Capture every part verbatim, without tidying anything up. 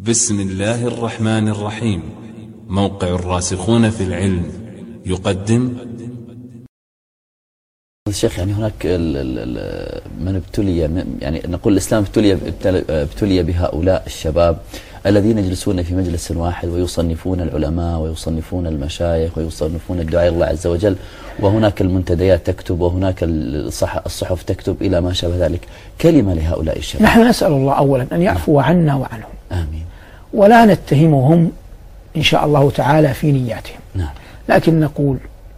بسم الله الرحمن الرحيم. موقع الراسخون في العلم يقدم. الشيخ، يعني هناك من ابتلي، يعني نقول الإسلام ابتلي, ابتلي بهؤلاء الشباب الذين يجلسون في مجلس واحد ويصنفون العلماء ويصنفون المشايخ ويصنفون الدعاء الله عز وجل، وهناك المنتديات تكتب وهناك الصحف تكتب إلى ما شابه ذلك. كلمة لهؤلاء الشباب. نحن نسأل الله أولا أن يعفو عنا وعنهم، آمين، ولا نتهمهم إن شاء الله تعالى في نياتهم. نعم. لكن نقول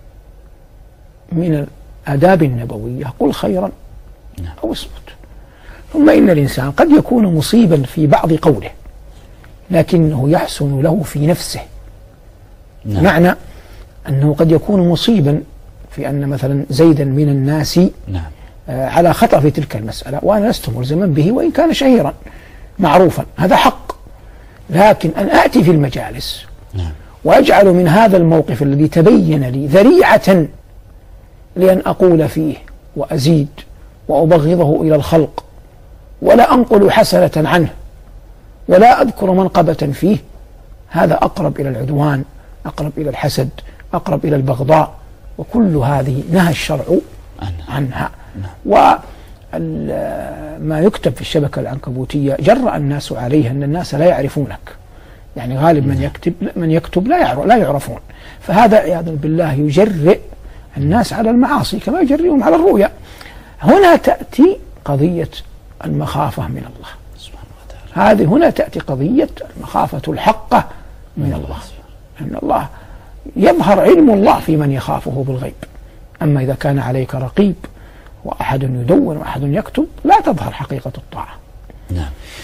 من الآداب النبوية قل خيرا نعم. أو اصمت. ثم إن الإنسان قد يكون مصيبا في بعض قوله لكنه يحسن له في نفسه. نعم. معنى أنه قد يكون مصيبا في أن مثلا زيدا من الناس نعم. آه على خطأ في تلك المسألة، وأنا لست ملزما به وإن كان شهيرا معروفا، هذا حق. لكن أن آتي في المجالس نعم. وأجعل من هذا الموقف الذي تبين لي ذريعة لأن أقول فيه وأزيد وأبغضه إلى الخلق، ولا أنقل حسنة عنه ولا أذكر منقبة فيه، هذا أقرب إلى العدوان، أقرب إلى الحسد، أقرب إلى البغضاء، وكل هذه نهى الشرع عنها. وما يكتب في الشبكة العنكبوتية جرأ الناس عليها أن الناس لا يعرفونك، يعني غالب من يكتب من يكتب لا يعرف لا يعرفون، فهذا عياذا بالله يجرئ الناس على المعاصي كما يجرئهم على الرؤيا. هنا تأتي قضية المخافة من الله سبحانه وتعالى، هذه هنا تأتي قضية المخافة الحقة من الله، أن الله يظهر علم الله في من يخافه بالغيب. أما إذا كان عليك رقيب وأحد يدون وأحد يكتب لا تظهر حقيقة الطاعة. نعم.